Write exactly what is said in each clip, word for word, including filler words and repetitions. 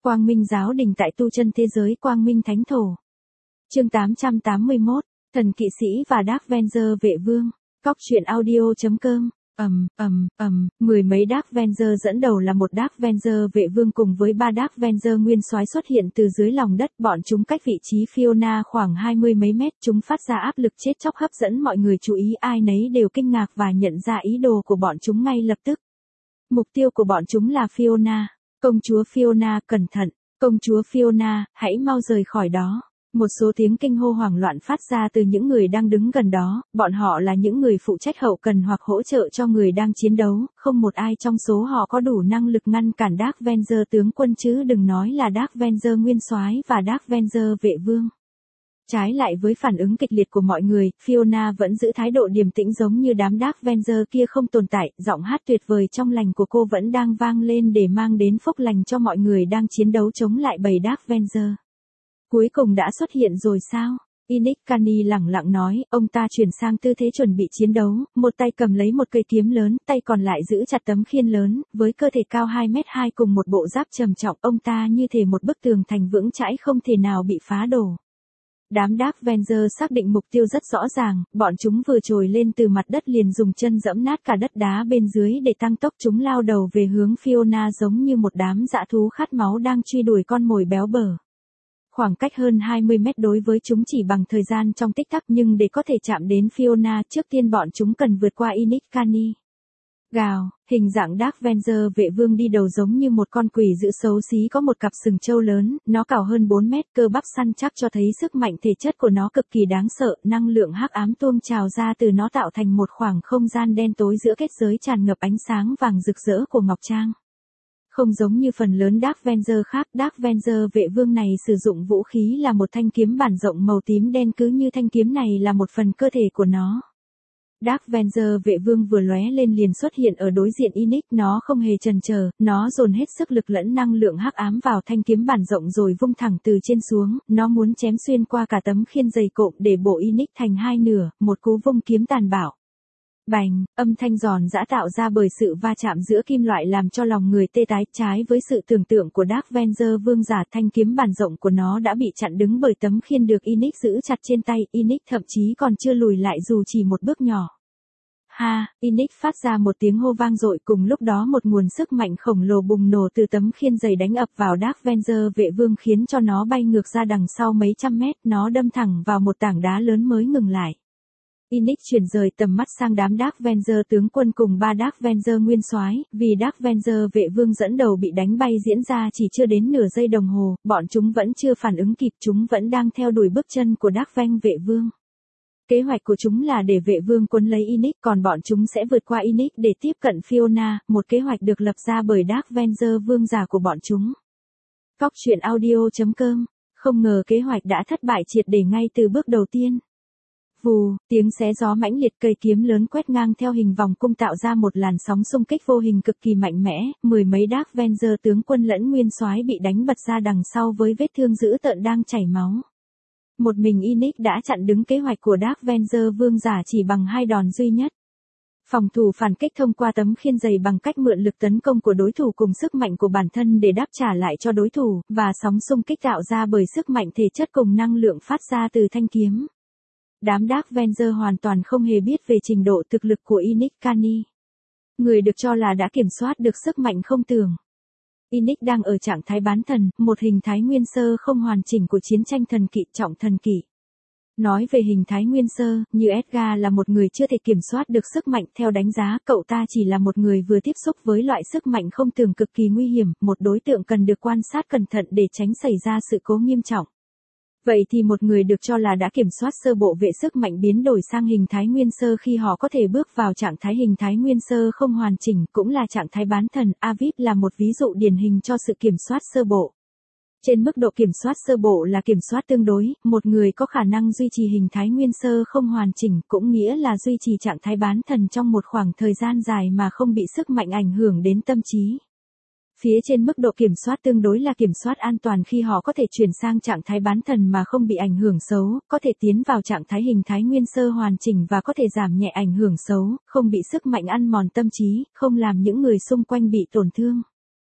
Quang Minh giáo đình tại tu chân thế giới Quang Minh Thánh Thổ. Chương tám trăm tám mươi mốt, Thần Kỵ Sĩ và Dark Avenger Vệ Vương. Cóc truyện audio.com. Ầm, ầm, ầm, mười mấy Dark Avenger dẫn đầu là một Dark Avenger Vệ Vương cùng với ba Dark Avenger nguyên soái xuất hiện từ dưới lòng đất, bọn chúng cách vị trí Fiona khoảng hai mươi mấy mét, chúng phát ra áp lực chết chóc hấp dẫn mọi người chú ý, ai nấy đều kinh ngạc và nhận ra ý đồ của bọn chúng ngay lập tức. Mục tiêu của bọn chúng là Fiona. Công chúa Fiona, cẩn thận, công chúa Fiona, hãy mau rời khỏi đó. Một số tiếng kinh hô hoảng loạn phát ra từ những người đang đứng gần đó, bọn họ là những người phụ trách hậu cần hoặc hỗ trợ cho người đang chiến đấu, không một ai trong số họ có đủ năng lực ngăn cản Dark Avenger tướng quân chứ đừng nói là Dark Avenger nguyên soái và Dark Avenger vệ vương. Trái lại với phản ứng kịch liệt của mọi người, Fiona vẫn giữ thái độ điềm tĩnh giống như đám Dark Avenger kia không tồn tại, giọng hát tuyệt vời trong lành của cô vẫn đang vang lên để mang đến phúc lành cho mọi người đang chiến đấu chống lại bầy Dark Avenger. Cuối cùng đã xuất hiện rồi sao? Inic Cani lẳng lặng nói, ông ta chuyển sang tư thế chuẩn bị chiến đấu, một tay cầm lấy một cây kiếm lớn, tay còn lại giữ chặt tấm khiên lớn, với cơ thể cao hai mét hai cùng một bộ giáp trầm trọng, ông ta như thể một bức tường thành vững chãi không thể nào bị phá đổ. Đám Dark Avenger xác định mục tiêu rất rõ ràng, bọn chúng vừa trồi lên từ mặt đất liền dùng chân giẫm nát cả đất đá bên dưới để tăng tốc, chúng lao đầu về hướng Fiona giống như một đám dã thú khát máu đang truy đuổi con mồi béo bở. Khoảng cách hơn hai mươi mét đối với chúng chỉ bằng thời gian trong tích tắc, nhưng để có thể chạm đến Fiona trước tiên bọn chúng cần vượt qua Inic Cani. Gào, hình dạng Dark Avenger vệ vương đi đầu giống như một con quỷ dữ xấu xí có một cặp sừng trâu lớn, nó cao hơn bốn mét, cơ bắp săn chắc cho thấy sức mạnh thể chất của nó cực kỳ đáng sợ, năng lượng hắc ám tuôn trào ra từ nó tạo thành một khoảng không gian đen tối giữa kết giới tràn ngập ánh sáng vàng rực rỡ của ngọc trang. Không giống như phần lớn Dark Avenger khác, Dark Avenger vệ vương này sử dụng vũ khí là một thanh kiếm bản rộng màu tím đen, cứ như thanh kiếm này là một phần cơ thể của nó. Dark Avenger vệ vương vừa lóe lên liền xuất hiện ở đối diện Inic, nó không hề chần chờ, nó dồn hết sức lực lẫn năng lượng hắc ám vào thanh kiếm bản rộng rồi vung thẳng từ trên xuống, nó muốn chém xuyên qua cả tấm khiên dày cộm để bổ Inic thành hai nửa, một cú vung kiếm tàn bạo. Bành, âm thanh giòn giã tạo ra bởi sự va chạm giữa kim loại làm cho lòng người tê tái, trái với sự tưởng tượng của Dark Avenger vương giả, thanh kiếm bản rộng của nó đã bị chặn đứng bởi tấm khiên được Inic giữ chặt trên tay, Inic thậm chí còn chưa lùi lại dù chỉ một bước nhỏ. Ha, Inic phát ra một tiếng hô vang dội, cùng lúc đó một nguồn sức mạnh khổng lồ bùng nổ từ tấm khiên dày đánh ập vào Dark Avenger vệ vương khiến cho nó bay ngược ra đằng sau mấy trăm mét, nó đâm thẳng vào một tảng đá lớn mới ngừng lại. Inic chuyển rời tầm mắt sang đám Dark Avenger tướng quân cùng ba Dark Avenger nguyên soái, vì Dark Avenger vệ vương dẫn đầu bị đánh bay diễn ra chỉ chưa đến nửa giây đồng hồ, bọn chúng vẫn chưa phản ứng kịp, chúng vẫn đang theo đuổi bước chân của Dark Avenger vệ vương. Kế hoạch của chúng là để vệ vương cuốn lấy Inic, còn bọn chúng sẽ vượt qua Inic để tiếp cận Fiona, một kế hoạch được lập ra bởi Dark Avenger vương giả của bọn chúng. Cóc truyện audio.com. Không ngờ kế hoạch đã thất bại triệt để ngay từ bước đầu tiên. Vù, tiếng xé gió mãnh liệt, cây kiếm lớn quét ngang theo hình vòng cung tạo ra một làn sóng xung kích vô hình cực kỳ mạnh mẽ, mười mấy Dark Avenger tướng quân lẫn nguyên soái bị đánh bật ra đằng sau với vết thương dữ tợn đang chảy máu. Một mình Inic đã chặn đứng kế hoạch của Dark Avenger vương giả chỉ bằng hai đòn duy nhất. Phòng thủ phản kích thông qua tấm khiên dày bằng cách mượn lực tấn công của đối thủ cùng sức mạnh của bản thân để đáp trả lại cho đối thủ, và sóng xung kích tạo ra bởi sức mạnh thể chất cùng năng lượng phát ra từ thanh kiếm. Đám Dark Avenger hoàn toàn không hề biết về trình độ thực lực của Inic Cani. Người được cho là đã kiểm soát được sức mạnh không tưởng. Inic đang ở trạng thái bán thần, một hình thái nguyên sơ không hoàn chỉnh của chiến tranh thần kỵ, trọng thần kỵ. Nói về hình thái nguyên sơ, như Edgar là một người chưa thể kiểm soát được sức mạnh, theo đánh giá, cậu ta chỉ là một người vừa tiếp xúc với loại sức mạnh không tưởng cực kỳ nguy hiểm, một đối tượng cần được quan sát cẩn thận để tránh xảy ra sự cố nghiêm trọng. Vậy thì một người được cho là đã kiểm soát sơ bộ vệ sức mạnh biến đổi sang hình thái nguyên sơ khi họ có thể bước vào trạng thái hình thái nguyên sơ không hoàn chỉnh, cũng là trạng thái bán thần. Avid là một ví dụ điển hình cho sự kiểm soát sơ bộ. Trên mức độ kiểm soát sơ bộ là kiểm soát tương đối, một người có khả năng duy trì hình thái nguyên sơ không hoàn chỉnh, cũng nghĩa là duy trì trạng thái bán thần trong một khoảng thời gian dài mà không bị sức mạnh ảnh hưởng đến tâm trí. Phía trên mức độ kiểm soát tương đối là kiểm soát an toàn khi họ có thể chuyển sang trạng thái bán thần mà không bị ảnh hưởng xấu, có thể tiến vào trạng thái hình thái nguyên sơ hoàn chỉnh và có thể giảm nhẹ ảnh hưởng xấu, không bị sức mạnh ăn mòn tâm trí, không làm những người xung quanh bị tổn thương.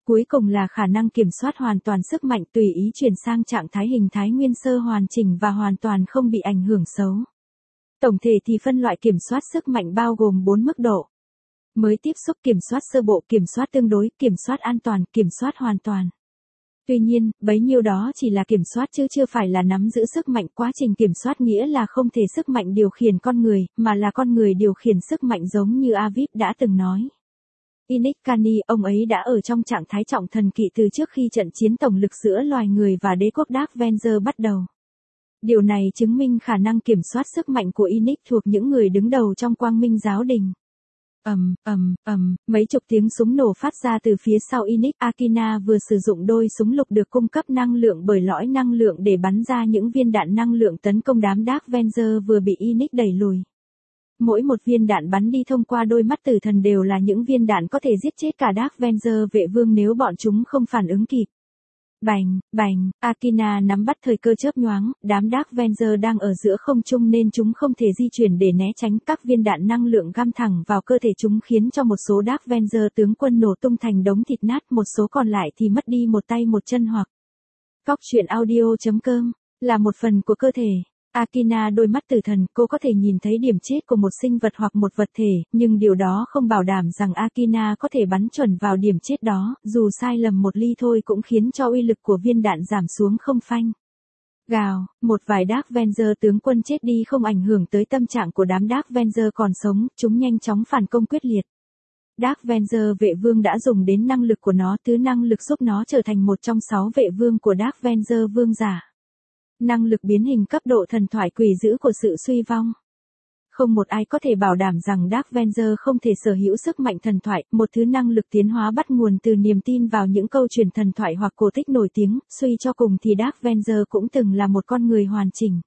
Cuối cùng là khả năng kiểm soát hoàn toàn sức mạnh tùy ý chuyển sang trạng thái hình thái nguyên sơ hoàn chỉnh và hoàn toàn không bị ảnh hưởng xấu. Tổng thể thì phân loại kiểm soát sức mạnh bao gồm bốn mức độ. Mới tiếp xúc kiểm soát sơ bộ, kiểm soát tương đối, kiểm soát an toàn, kiểm soát hoàn toàn. Tuy nhiên, bấy nhiêu đó chỉ là kiểm soát chứ chưa phải là nắm giữ sức mạnh. Quá trình kiểm soát nghĩa là không thể sức mạnh điều khiển con người, mà là con người điều khiển sức mạnh giống như Aviv đã từng nói. Inic Cani, ông ấy đã ở trong trạng thái trọng thần kỵ từ trước khi trận chiến tổng lực giữa loài người và đế quốc Dark Avenger bắt đầu. Điều này chứng minh khả năng kiểm soát sức mạnh của Inic thuộc những người đứng đầu trong Quang Minh giáo đình. Ầm, ầm, ầm, mấy chục tiếng súng nổ phát ra từ phía sau Inic. Akina vừa sử dụng đôi súng lục được cung cấp năng lượng bởi lõi năng lượng để bắn ra những viên đạn năng lượng tấn công đám Dark Avenger vừa bị Inic đẩy lùi. Mỗi một viên đạn bắn đi thông qua đôi mắt tử thần đều là những viên đạn có thể giết chết cả Dark Avenger vệ vương nếu bọn chúng không phản ứng kịp. Bành, bành, Akina nắm bắt thời cơ chớp nhoáng, đám Dark Avenger đang ở giữa không trung nên chúng không thể di chuyển để né tránh. Các viên đạn năng lượng găm thẳng vào cơ thể chúng khiến cho một số Dark Avenger tướng quân nổ tung thành đống thịt nát, một số còn lại thì mất đi một tay một chân hoặc. Cóc truyện audio chấm com là một phần của cơ thể. Akina đôi mắt tử thần, cô có thể nhìn thấy điểm chết của một sinh vật hoặc một vật thể, nhưng điều đó không bảo đảm rằng Akina có thể bắn chuẩn vào điểm chết đó, dù sai lầm một ly thôi cũng khiến cho uy lực của viên đạn giảm xuống không phanh. Gào, một vài Dark Avenger tướng quân chết đi không ảnh hưởng tới tâm trạng của đám Dark Avenger còn sống, chúng nhanh chóng phản công quyết liệt. Dark Avenger vệ vương đã dùng đến năng lực của nó, thứ năng lực giúp nó trở thành một trong sáu vệ vương của Dark Avenger vương giả. Năng lực biến hình cấp độ thần thoại quỷ dữ của sự suy vong. Không một ai có thể bảo đảm rằng Dark Avenger không thể sở hữu sức mạnh thần thoại, một thứ năng lực tiến hóa bắt nguồn từ niềm tin vào những câu chuyện thần thoại hoặc cổ tích nổi tiếng, suy cho cùng thì Dark Avenger cũng từng là một con người hoàn chỉnh.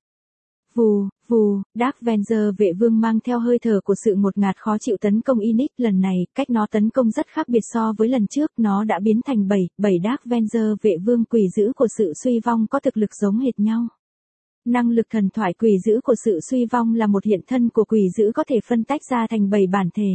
Vù, vù, Dark Avenger vệ vương mang theo hơi thở của sự ngột ngạt khó chịu tấn công Inic. Lần này, cách nó tấn công rất khác biệt so với lần trước, nó đã biến thành bảy, bảy Dark Avenger vệ vương quỷ dữ của sự suy vong có thực lực giống hệt nhau. Năng lực thần thoại quỷ dữ của sự suy vong là một hiện thân của quỷ dữ có thể phân tách ra thành bảy bản thể.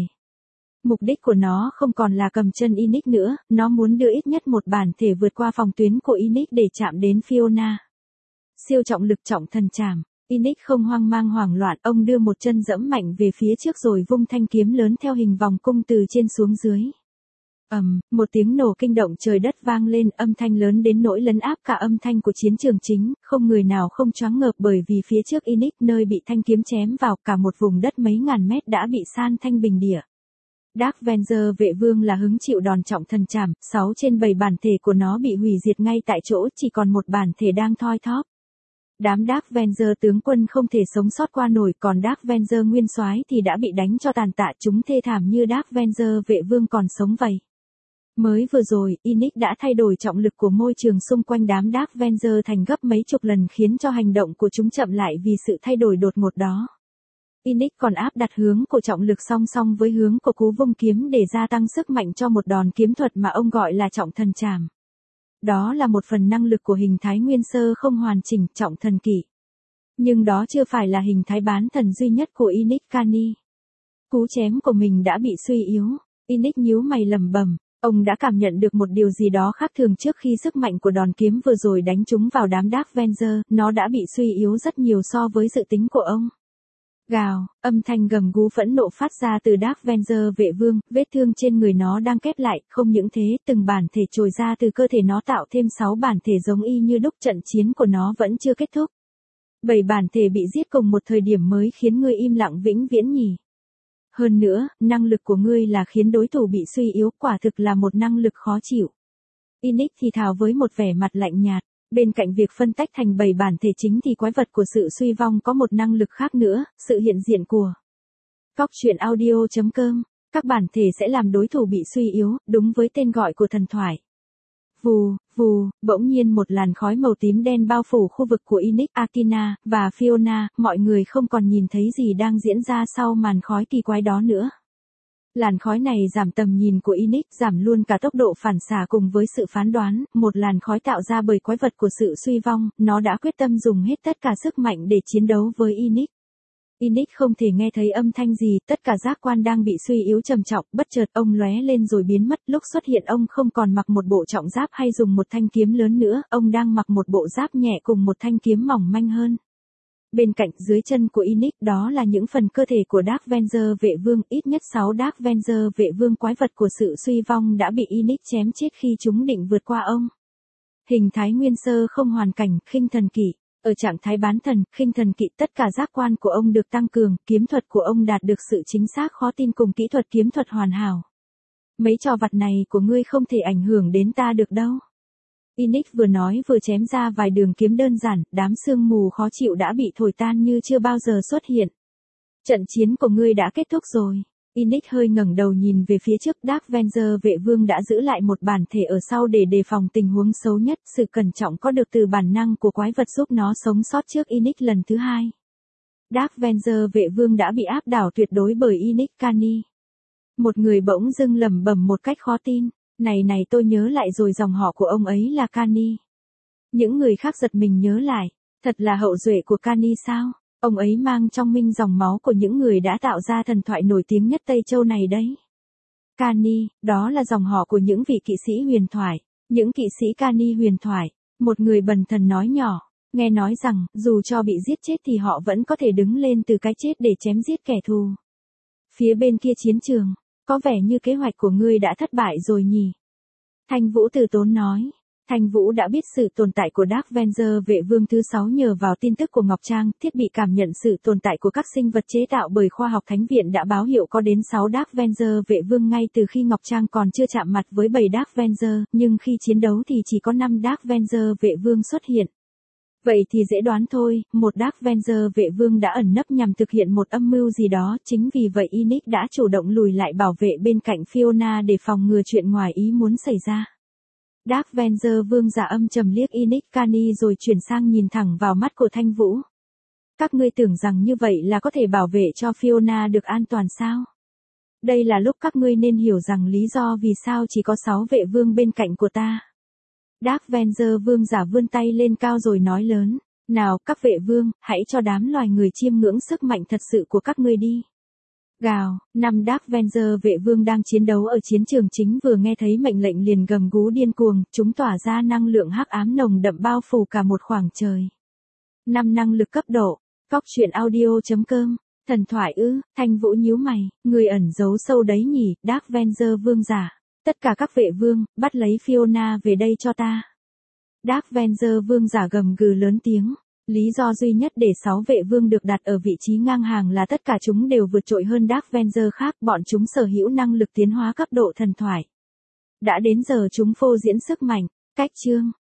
Mục đích của nó không còn là cầm chân Inic nữa, nó muốn đưa ít nhất một bản thể vượt qua phòng tuyến của Inic để chạm đến Fiona. Siêu trọng lực trọng thần trảm. Inic không hoang mang hoảng loạn, ông đưa một chân dẫm mạnh về phía trước rồi vung thanh kiếm lớn theo hình vòng cung từ trên xuống dưới. Ầm, um, một tiếng nổ kinh động trời đất vang lên, âm thanh lớn đến nỗi lấn áp cả âm thanh của chiến trường chính, không người nào không choáng ngợp bởi vì phía trước Inic nơi bị thanh kiếm chém vào cả một vùng đất mấy ngàn mét đã bị san thanh bình địa. Dark Avenger vệ vương là hứng chịu đòn trọng thần trảm, sáu trên bảy bản thể của nó bị hủy diệt ngay tại chỗ, chỉ còn một bản thể đang thoi thóp. Đám Dark Avenger tướng quân không thể sống sót qua nổi, còn Dark Avenger nguyên soái thì đã bị đánh cho tàn tạ, chúng thê thảm như Dark Avenger vệ vương còn sống vậy. Mới vừa rồi, Inic đã thay đổi trọng lực của môi trường xung quanh đám Dark Avenger thành gấp mấy chục lần khiến cho hành động của chúng chậm lại vì sự thay đổi đột ngột đó. Inic còn áp đặt hướng của trọng lực song song với hướng của cú vung kiếm để gia tăng sức mạnh cho một đòn kiếm thuật mà ông gọi là trọng thần trảm. Đó là một phần năng lực của hình thái nguyên sơ không hoàn chỉnh, trọng thần kỷ. Nhưng đó chưa phải là hình thái bán thần duy nhất của Inic Cani. Cú chém của mình đã bị suy yếu. Inic nhíu mày lẩm bẩm, ông đã cảm nhận được một điều gì đó khác thường trước khi sức mạnh của đòn kiếm vừa rồi đánh trúng vào đám Dark Avenger, nó đã bị suy yếu rất nhiều so với dự tính của ông. Gào, âm thanh gầm gú phẫn nộ phát ra từ Dark Avenger vệ vương, vết thương trên người nó đang kép lại, không những thế, từng bản thể trồi ra từ cơ thể nó tạo thêm sáu bản thể giống y như đúc, trận chiến của nó vẫn chưa kết thúc. bảy bản thể bị giết cùng một thời điểm mới khiến ngươi im lặng vĩnh viễn nhỉ. Hơn nữa, năng lực của ngươi là khiến đối thủ bị suy yếu, quả thực là một năng lực khó chịu. Inic thì thào với một vẻ mặt lạnh nhạt. Bên cạnh việc phân tách thành bảy bản thể chính thì quái vật của sự suy vong có một năng lực khác nữa, sự hiện diện của. Cóc truyện audio chấm com, các bản thể sẽ làm đối thủ bị suy yếu, đúng với tên gọi của thần thoại. Vù, vù, bỗng nhiên một làn khói màu tím đen bao phủ khu vực của Inic, Akina, và Fiona, mọi người không còn nhìn thấy gì đang diễn ra sau màn khói kỳ quái đó nữa. Làn khói này giảm tầm nhìn của Inic, giảm luôn cả tốc độ phản xạ cùng với sự phán đoán, một làn khói tạo ra bởi quái vật của sự suy vong, nó đã quyết tâm dùng hết tất cả sức mạnh để chiến đấu với Inic. Inic không thể nghe thấy âm thanh gì, tất cả giác quan đang bị suy yếu trầm trọng, bất chợt ông lóe lên rồi biến mất, lúc xuất hiện ông không còn mặc một bộ trọng giáp hay dùng một thanh kiếm lớn nữa, ông đang mặc một bộ giáp nhẹ cùng một thanh kiếm mỏng manh hơn. Bên cạnh dưới chân của Inic đó là những phần cơ thể của Dark Avenger vệ vương, ít nhất sáu Dark Avenger vệ vương quái vật của sự suy vong đã bị Inic chém chết khi chúng định vượt qua ông. Hình thái nguyên sơ không hoàn cảnh, khinh thần kỵ. Ở trạng thái bán thần, khinh thần kỵ tất cả giác quan của ông được tăng cường, kiếm thuật của ông đạt được sự chính xác khó tin cùng kỹ thuật kiếm thuật hoàn hảo. Mấy trò vặt này của ngươi không thể ảnh hưởng đến ta được đâu. Inic vừa nói vừa chém ra vài đường kiếm đơn giản, đám sương mù khó chịu đã bị thổi tan như chưa bao giờ xuất hiện. Trận chiến của ngươi đã kết thúc rồi. Inic hơi ngẩng đầu nhìn về phía trước, Dark Avenger vệ vương đã giữ lại một bản thể ở sau để đề phòng tình huống xấu nhất, sự cẩn trọng có được từ bản năng của quái vật giúp nó sống sót trước Inic lần thứ hai. Dark Avenger vệ vương đã bị áp đảo tuyệt đối bởi Inic Cani. Một người bỗng dưng lẩm bẩm một cách khó tin, này này tôi nhớ lại rồi, dòng họ của ông ấy là Cani. Những người khác giật mình nhớ lại, thật là hậu duệ của Cani sao? Ông ấy mang trong mình dòng máu của những người đã tạo ra thần thoại nổi tiếng nhất Tây Châu này đấy. Cani, đó là dòng họ của những vị kỵ sĩ huyền thoại, những kỵ sĩ Cani huyền thoại. Một người bần thần nói nhỏ, nghe nói rằng, dù cho bị giết chết thì họ vẫn có thể đứng lên từ cái chết để chém giết kẻ thù. Phía bên kia chiến trường, có vẻ như kế hoạch của ngươi đã thất bại rồi nhỉ? Thanh Vũ từ tốn nói. Thanh Vũ đã biết sự tồn tại của Dark Avenger vệ vương thứ sáu nhờ vào tin tức của Ngọc Trang, thiết bị cảm nhận sự tồn tại của các sinh vật chế tạo bởi khoa học thánh viện đã báo hiệu có đến sáu Dark Avenger vệ vương ngay từ khi Ngọc Trang còn chưa chạm mặt với bảy Dark Avenger, nhưng khi chiến đấu thì chỉ có năm Dark Avenger vệ vương xuất hiện. Vậy thì dễ đoán thôi, một Dark Avenger vệ vương đã ẩn nấp nhằm thực hiện một âm mưu gì đó, chính vì vậy Inic đã chủ động lùi lại bảo vệ bên cạnh Fiona để phòng ngừa chuyện ngoài ý muốn xảy ra. Dark Avenger vương giả âm trầm liếc Inic Cani rồi chuyển sang nhìn thẳng vào mắt của Thanh Vũ. Các ngươi tưởng rằng như vậy là có thể bảo vệ cho Fiona được an toàn sao? Đây là lúc các ngươi nên hiểu rằng lý do vì sao chỉ có sáu vệ vương bên cạnh của ta. Dark Avenger vương giả vươn tay lên cao rồi nói lớn, nào các vệ vương, hãy cho đám loài người chiêm ngưỡng sức mạnh thật sự của các ngươi đi. Gào, năm Dark Avenger vệ vương đang chiến đấu ở chiến trường chính vừa nghe thấy mệnh lệnh liền gầm gú điên cuồng, chúng tỏa ra năng lượng hắc ám nồng đậm bao phủ cả một khoảng trời. Năm năng lực cấp độ, Cóc truyện audio chấm com, thần thoại ư, Thanh Vũ nhíu mày, người ẩn giấu sâu đấy nhỉ, Dark Avenger vương giả. Tất cả các vệ vương, bắt lấy Fiona về đây cho ta. Dark Avenger vương giả gầm gừ lớn tiếng. Lý do duy nhất để sáu vệ vương được đặt ở vị trí ngang hàng là tất cả chúng đều vượt trội hơn Dark Avenger khác, bọn chúng sở hữu năng lực tiến hóa cấp độ thần thoại. Đã đến giờ chúng phô diễn sức mạnh, cách chương.